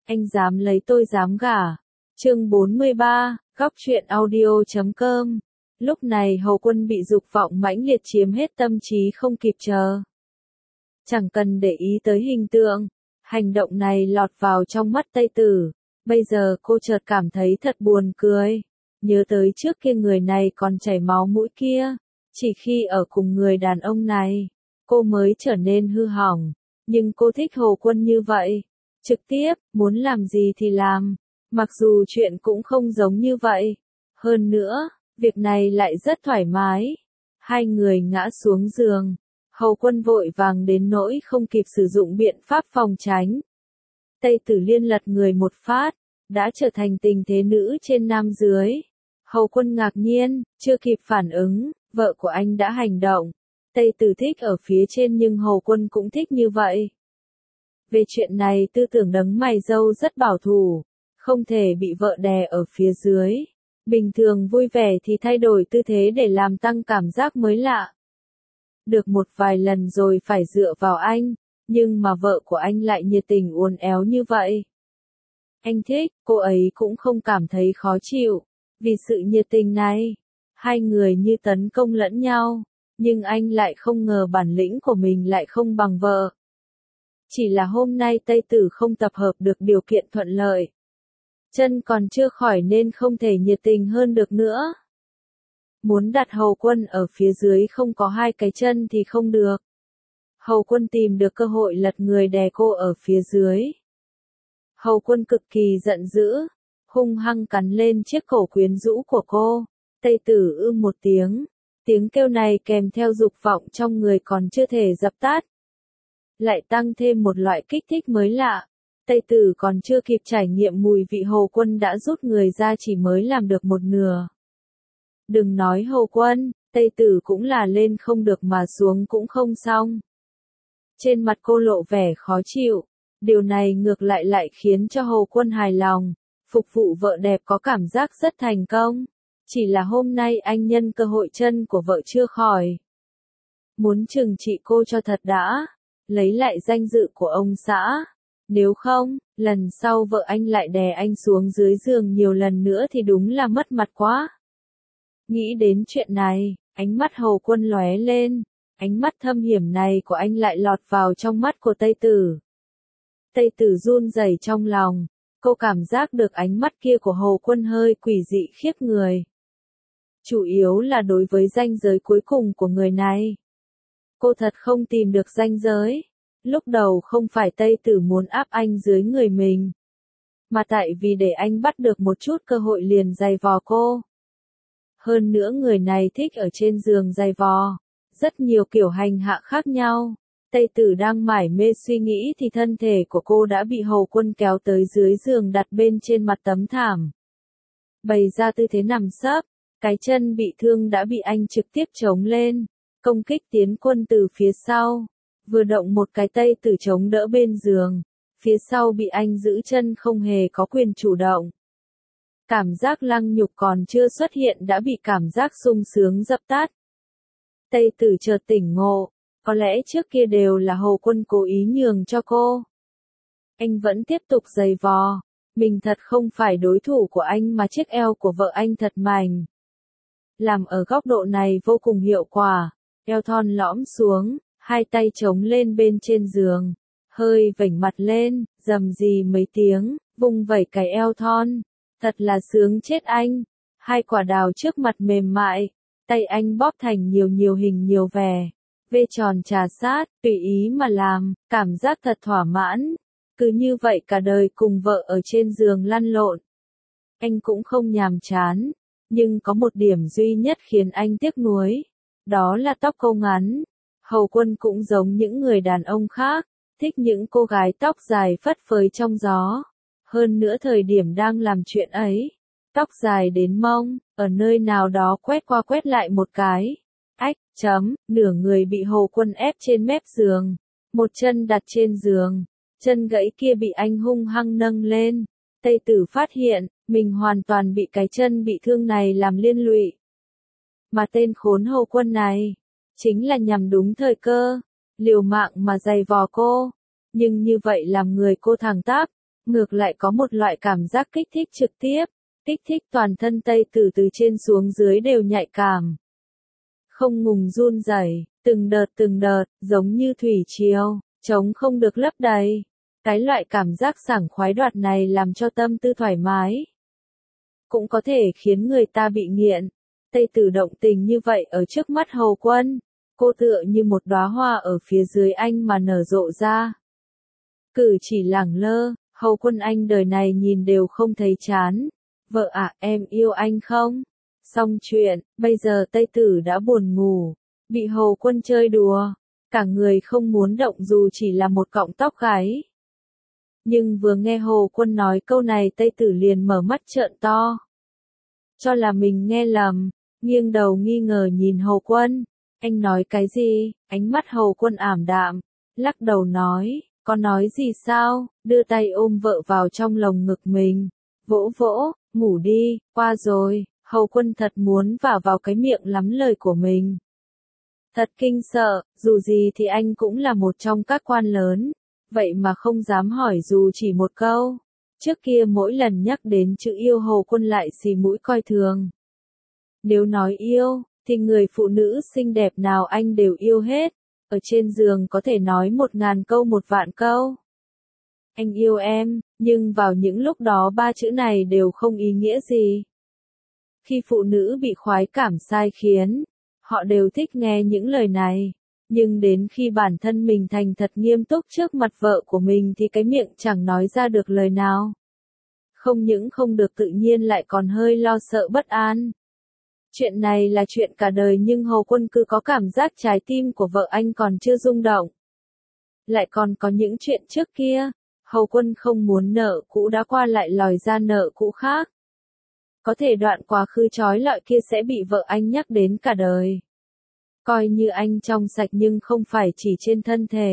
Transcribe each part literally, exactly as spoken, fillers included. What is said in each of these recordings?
Anh dám lấy tôi dám gả. Chương bốn mươi ba, góc truyện audio chấm com. Lúc này Hầu Quân bị dục vọng mãnh liệt chiếm hết tâm trí không kịp chờ. Chẳng cần để ý tới hình tượng, hành động này lọt vào trong mắt Tây Tử. Bây giờ cô chợt cảm thấy thật buồn cười. Nhớ tới trước kia người này còn chảy máu mũi kia. Chỉ khi ở cùng người đàn ông này, cô mới trở nên hư hỏng. Nhưng cô thích Hầu Quân như vậy. Trực tiếp, muốn làm gì thì làm. Mặc dù chuyện cũng không giống như vậy. Hơn nữa, việc này lại rất thoải mái. Hai người ngã xuống giường. Hầu Quân vội vàng đến nỗi không kịp sử dụng biện pháp phòng tránh. Tây Tử Liên lật người một phát, đã trở thành tình thế nữ trên nam dưới. Hầu Quân ngạc nhiên, chưa kịp phản ứng, vợ của anh đã hành động. Tây Tử thích ở phía trên nhưng Hầu Quân cũng thích như vậy. Về chuyện này tư tưởng đấng mày râu rất bảo thủ, không thể bị vợ đè ở phía dưới. Bình thường vui vẻ thì thay đổi tư thế để làm tăng cảm giác mới lạ. Được một vài lần rồi phải dựa vào anh, nhưng mà vợ của anh lại nhiệt tình uốn éo như vậy. Anh thích, cô ấy cũng không cảm thấy khó chịu. Vì sự nhiệt tình này, hai người như tấn công lẫn nhau, nhưng anh lại không ngờ bản lĩnh của mình lại không bằng vợ. Chỉ là hôm nay Tây Tử không tập hợp được điều kiện thuận lợi. Chân còn chưa khỏi nên không thể nhiệt tình hơn được nữa. Muốn đặt Hầu Quân ở phía dưới không có hai cái chân thì không được. Hầu Quân tìm được cơ hội lật người đè cô ở phía dưới. Hầu Quân cực kỳ giận dữ, hung hăng cắn lên chiếc cổ quyến rũ của cô. Tây Tử ư một tiếng, tiếng kêu này kèm theo dục vọng trong người còn chưa thể dập tắt. Lại tăng thêm một loại kích thích mới lạ. Tây Tử còn chưa kịp trải nghiệm mùi vị Hầu Quân đã rút người ra chỉ mới làm được một nửa. Đừng nói Hầu Quân, Tây Tử cũng là lên không được mà xuống cũng không xong. Trên mặt cô lộ vẻ khó chịu, điều này ngược lại lại khiến cho Hầu Quân hài lòng, phục vụ vợ đẹp có cảm giác rất thành công. Chỉ là hôm nay anh nhân cơ hội chân của vợ chưa khỏi. Muốn trừng trị cô cho thật đã, lấy lại danh dự của ông xã. Nếu không, lần sau vợ anh lại đè anh xuống dưới giường nhiều lần nữa thì đúng là mất mặt quá. Nghĩ đến chuyện này, ánh mắt Hầu Quân lóe lên, ánh mắt thâm hiểm này của anh lại lọt vào trong mắt của Tây Tử. Tây Tử run rẩy trong lòng, cô cảm giác được ánh mắt kia của Hầu Quân hơi quỷ dị khiếp người. Chủ yếu là đối với ranh giới cuối cùng của người này. Cô thật không tìm được ranh giới. Lúc đầu không phải Tây Tử muốn áp anh dưới người mình, mà tại vì để anh bắt được một chút cơ hội liền giày vò cô. Hơn nữa người này thích ở trên giường giày vò, rất nhiều kiểu hành hạ khác nhau. Tây Tử đang mải mê suy nghĩ thì thân thể của cô đã bị Hầu Quân kéo tới dưới giường đặt bên trên mặt tấm thảm. Bày ra tư thế nằm sấp, cái chân bị thương đã bị anh trực tiếp chống lên, công kích tiến quân từ phía sau. Vừa động một cái Tây Tử chống đỡ bên giường, phía sau bị anh giữ chân không hề có quyền chủ động. Cảm giác lăng nhục còn chưa xuất hiện đã bị cảm giác sung sướng dập tắt. Tây Tử chợt tỉnh ngộ, có lẽ trước kia đều là Hầu Quân cố ý nhường cho cô. Anh vẫn tiếp tục giày vò, mình thật không phải đối thủ của anh mà chiếc eo của vợ anh thật mảnh. Làm ở góc độ này vô cùng hiệu quả, eo thon lõm xuống. Hai tay chống lên bên trên giường, hơi vểnh mặt lên, rầm rì mấy tiếng, vung vẩy cái eo thon, thật là sướng chết anh. Hai quả đào trước mặt mềm mại, tay anh bóp thành nhiều nhiều hình nhiều vẻ, vê tròn trà sát, tùy ý mà làm, cảm giác thật thỏa mãn. Cứ như vậy cả đời cùng vợ ở trên giường lăn lộn. Anh cũng không nhàm chán, nhưng có một điểm duy nhất khiến anh tiếc nuối, đó là tóc cô ngắn. Hầu Quân cũng giống những người đàn ông khác, thích những cô gái tóc dài phất phới trong gió. Hơn nữa thời điểm đang làm chuyện ấy, tóc dài đến mông, ở nơi nào đó quét qua quét lại một cái. Ách, chấm, nửa người bị Hầu Quân ép trên mép giường, một chân đặt trên giường, chân gãy kia bị anh hung hăng nâng lên. Tây Tử phát hiện, mình hoàn toàn bị cái chân bị thương này làm liên lụy. Mà tên khốn Hầu Quân này chính là nhằm đúng thời cơ, liều mạng mà giày vò cô. Nhưng như vậy làm người cô thẳng tắp, ngược lại có một loại cảm giác kích thích trực tiếp, kích thích toàn thân Tây Tử từ trên xuống dưới đều nhạy cảm. Không ngừng run rẩy, từng đợt từng đợt, giống như thủy triều, trống không được lấp đầy. Cái loại cảm giác sảng khoái đoạt này làm cho tâm tư thoải mái. Cũng có thể khiến người ta bị nghiện. Tây Tử động tình như vậy ở trước mắt Hầu Quân, cô tựa như một đóa hoa ở phía dưới anh mà nở rộ ra. Cử chỉ lẳng lơ, Hầu Quân anh đời này nhìn đều không thấy chán. Vợ ạ, em yêu anh không? Xong chuyện, bây giờ Tây Tử đã buồn ngủ, bị Hầu Quân chơi đùa, cả người không muốn động dù chỉ là một cọng tóc gáy. Nhưng vừa nghe Hầu Quân nói câu này Tây Tử liền mở mắt trợn to. Cho là mình nghe lầm, nghiêng đầu nghi ngờ nhìn Hầu Quân. Anh nói cái gì? Ánh mắt Hầu Quân ảm đạm, lắc đầu nói, có nói gì sao? Đưa tay ôm vợ vào trong lồng ngực mình, vỗ vỗ, ngủ đi, qua rồi. Hầu Quân thật muốn vả vào cái miệng lắm lời của mình. Thật kinh sợ, dù gì thì anh cũng là một trong các quan lớn, vậy mà không dám hỏi dù chỉ một câu. Trước kia mỗi lần nhắc đến chữ yêu Hầu Quân lại xì mũi coi thường. Nếu nói yêu, thì người phụ nữ xinh đẹp nào anh đều yêu hết, ở trên giường có thể nói một ngàn câu một vạn câu. Anh yêu em, nhưng vào những lúc đó ba chữ này đều không ý nghĩa gì. Khi phụ nữ bị khoái cảm sai khiến, họ đều thích nghe những lời này, nhưng đến khi bản thân mình thành thật nghiêm túc trước mặt vợ của mình thì cái miệng chẳng nói ra được lời nào. Không những không được tự nhiên lại còn hơi lo sợ bất an. Chuyện này là chuyện cả đời nhưng Hầu Quân cứ có cảm giác trái tim của vợ anh còn chưa rung động. Lại còn có những chuyện trước kia, Hầu Quân không muốn nợ cũ đã qua lại lòi ra nợ cũ khác. Có thể đoạn quá khứ trói lọi kia sẽ bị vợ anh nhắc đến cả đời. Coi như anh trong sạch nhưng không phải chỉ trên thân thể,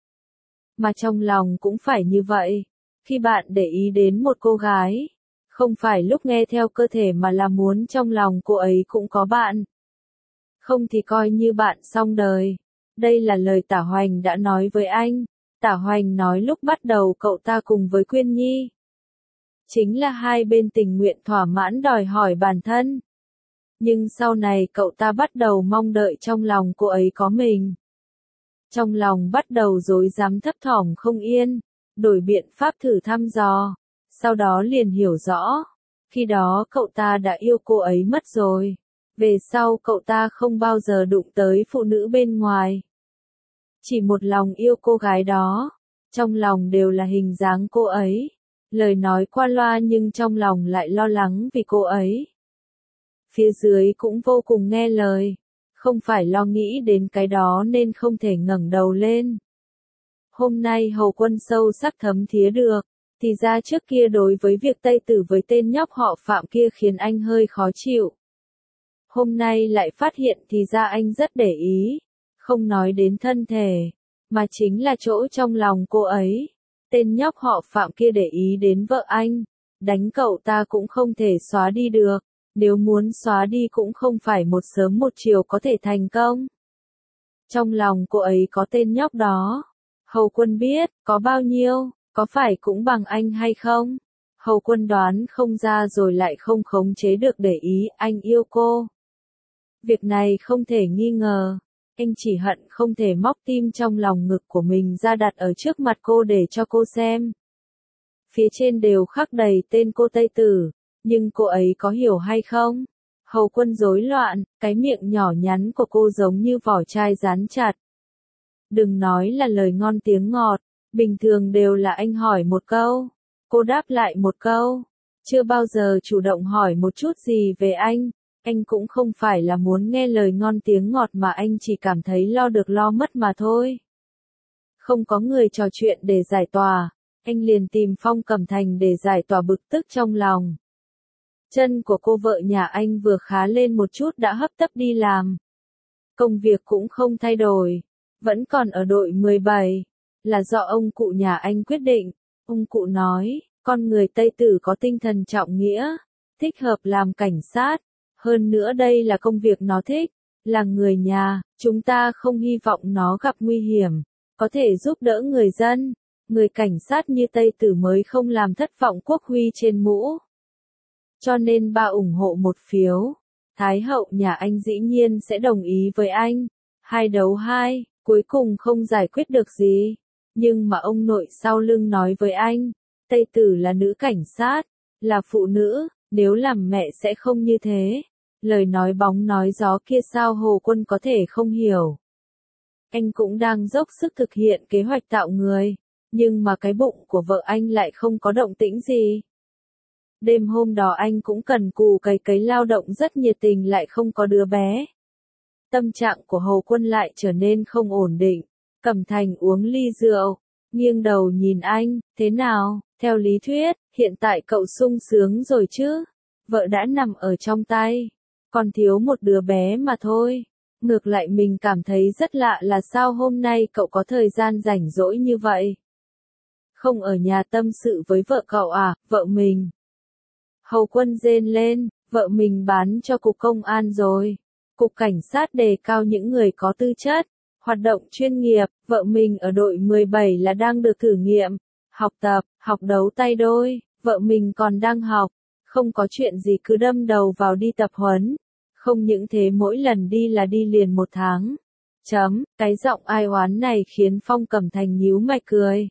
mà trong lòng cũng phải như vậy. Khi bạn để ý đến một cô gái, không phải lúc nghe theo cơ thể mà là muốn trong lòng cô ấy cũng có bạn. Không thì coi như bạn xong đời. Đây là lời Tả Hoành đã nói với anh. Tả Hoành nói lúc bắt đầu cậu ta cùng với Quyên Nhi. Chính là hai bên tình nguyện thỏa mãn đòi hỏi bản thân. Nhưng sau này cậu ta bắt đầu mong đợi trong lòng cô ấy có mình. Trong lòng bắt đầu rối rắm thấp thỏm không yên, đổi biện pháp thử thăm dò. Sau đó liền hiểu rõ, khi đó cậu ta đã yêu cô ấy mất rồi. Về sau cậu ta không bao giờ đụng tới phụ nữ bên ngoài. Chỉ một lòng yêu cô gái đó, trong lòng đều là hình dáng cô ấy. Lời nói qua loa nhưng trong lòng lại lo lắng vì cô ấy. Phía dưới cũng vô cùng nghe lời, không phải lo nghĩ đến cái đó nên không thể ngẩng đầu lên. Hôm nay Hầu Quân sâu sắc thấm thía được, thì ra trước kia đối với việc Tây Tử với tên nhóc họ Phạm kia khiến anh hơi khó chịu. Hôm nay lại phát hiện thì ra anh rất để ý, không nói đến thân thể, mà chính là chỗ trong lòng cô ấy. Tên nhóc họ Phạm kia để ý đến vợ anh, đánh cậu ta cũng không thể xóa đi được, nếu muốn xóa đi cũng không phải một sớm một chiều có thể thành công. Trong lòng cô ấy có tên nhóc đó, Hầu Quân biết, có bao nhiêu, có phải cũng bằng anh hay không? Hầu Quân đoán không ra rồi lại không khống chế được để ý, anh yêu cô. Việc này không thể nghi ngờ. Anh chỉ hận không thể móc tim trong lòng ngực của mình ra đặt ở trước mặt cô để cho cô xem. Phía trên đều khắc đầy tên cô Tây Tử, nhưng cô ấy có hiểu hay không? Hầu Quân rối loạn, cái miệng nhỏ nhắn của cô giống như vỏ chai dán chặt. Đừng nói là lời ngon tiếng ngọt, bình thường đều là anh hỏi một câu, cô đáp lại một câu, chưa bao giờ chủ động hỏi một chút gì về anh. Anh cũng không phải là muốn nghe lời ngon tiếng ngọt mà anh chỉ cảm thấy lo được lo mất mà thôi. Không có người trò chuyện để giải tỏa, anh liền tìm Phong Cẩm Thành để giải tỏa bực tức trong lòng. Chân của cô vợ nhà anh vừa khá lên một chút đã hấp tấp đi làm. Công việc cũng không thay đổi, vẫn còn ở đội mười bảy, là do ông cụ nhà anh quyết định. Ông cụ nói, con người Tây Tử có tinh thần trọng nghĩa, thích hợp làm cảnh sát. Hơn nữa đây là công việc nó thích, là người nhà, chúng ta không hy vọng nó gặp nguy hiểm, có thể giúp đỡ người dân, người cảnh sát như Tây Tử mới không làm thất vọng quốc huy trên mũ. Cho nên ba ủng hộ một phiếu. Thái hậu nhà anh dĩ nhiên sẽ đồng ý với anh. Hai đấu hai, cuối cùng không giải quyết được gì. Nhưng mà ông nội sau lưng nói với anh, Tây Tử là nữ cảnh sát, là phụ nữ, nếu làm mẹ sẽ không như thế. Lời nói bóng nói gió kia sao Hồ Quân có thể không hiểu. Anh cũng đang dốc sức thực hiện kế hoạch tạo người, nhưng mà cái bụng của vợ anh lại không có động tĩnh gì. Đêm hôm đó anh cũng cần cù cày cấy lao động rất nhiệt tình lại không có đứa bé. Tâm trạng của Hồ Quân lại trở nên không ổn định. Cẩm Thành uống ly rượu, nghiêng đầu nhìn anh, thế nào, theo lý thuyết, hiện tại cậu sung sướng rồi chứ, vợ đã nằm ở trong tay, còn thiếu một đứa bé mà thôi. Ngược lại mình cảm thấy rất lạ là sao hôm nay cậu có thời gian rảnh rỗi như vậy. Không ở nhà tâm sự với vợ cậu à, vợ mình. Hầu Quân rên lên, vợ mình bán cho cục công an rồi. Cục cảnh sát đề cao những người có tư chất, hoạt động chuyên nghiệp, vợ mình ở đội mười bảy là đang được thử nghiệm, học tập, học đấu tay đôi, vợ mình còn đang học, không có chuyện gì cứ đâm đầu vào đi tập huấn. Không những thế mỗi lần đi là đi liền một tháng. Chấm, cái giọng ai oán này khiến Phong Cẩm Thành nhíu mày cười.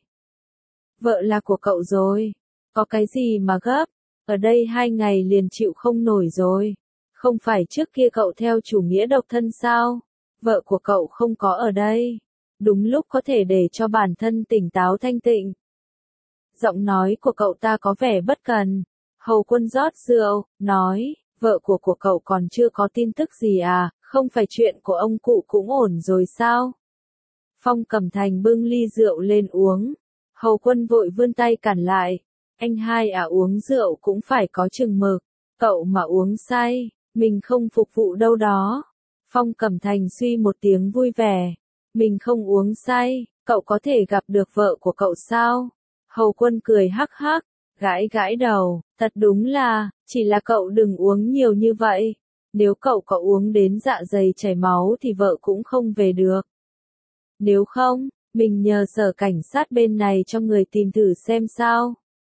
Vợ là của cậu rồi, có cái gì mà gấp, ở đây hai ngày liền chịu không nổi rồi. Không phải trước kia cậu theo chủ nghĩa độc thân sao, vợ của cậu không có ở đây, đúng lúc có thể để cho bản thân tỉnh táo thanh tịnh. Giọng nói của cậu ta có vẻ bất cần. Hầu Quân rót rượu, nói, vợ của của cậu còn chưa có tin tức gì à, không phải chuyện của ông cụ cũng ổn rồi sao? Phong Cẩm Thành bưng ly rượu lên uống. Hầu Quân vội vươn tay cản lại. Anh hai à, uống rượu cũng phải có chừng mực, cậu mà uống say, mình không phục vụ đâu đó. Phong Cẩm Thành suy một tiếng vui vẻ. Mình không uống say, cậu có thể gặp được vợ của cậu sao? Hầu Quân cười hắc hắc, gãi gãi đầu, thật đúng là, chỉ là cậu đừng uống nhiều như vậy. Nếu cậu có uống đến dạ dày chảy máu thì vợ cũng không về được. Nếu không, mình nhờ sở cảnh sát bên này cho người tìm thử xem sao.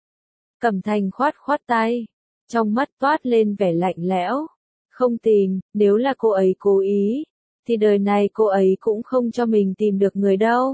Cẩm Thành khoát khoát tay, trong mắt toát lên vẻ lạnh lẽo. Không tìm, nếu là cô ấy cố ý, thì đời này cô ấy cũng không cho mình tìm được người đâu.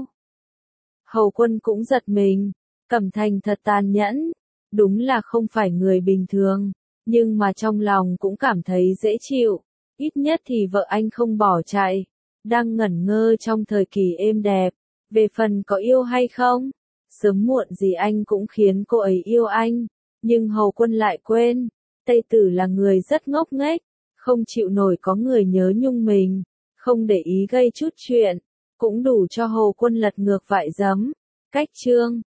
Hầu Quân cũng giật mình, Cẩm Thành thật tàn nhẫn, đúng là không phải người bình thường, nhưng mà trong lòng cũng cảm thấy dễ chịu, ít nhất thì vợ anh không bỏ chạy, đang ngẩn ngơ trong thời kỳ êm đẹp, về phần có yêu hay không, sớm muộn gì anh cũng khiến cô ấy yêu anh, nhưng Hầu Quân lại quên, Tây Tử là người rất ngốc nghếch, không chịu nổi có người nhớ nhung mình, không để ý gây chút chuyện, cũng đủ cho Hầu Quân lật ngược vại giấm. Cách chương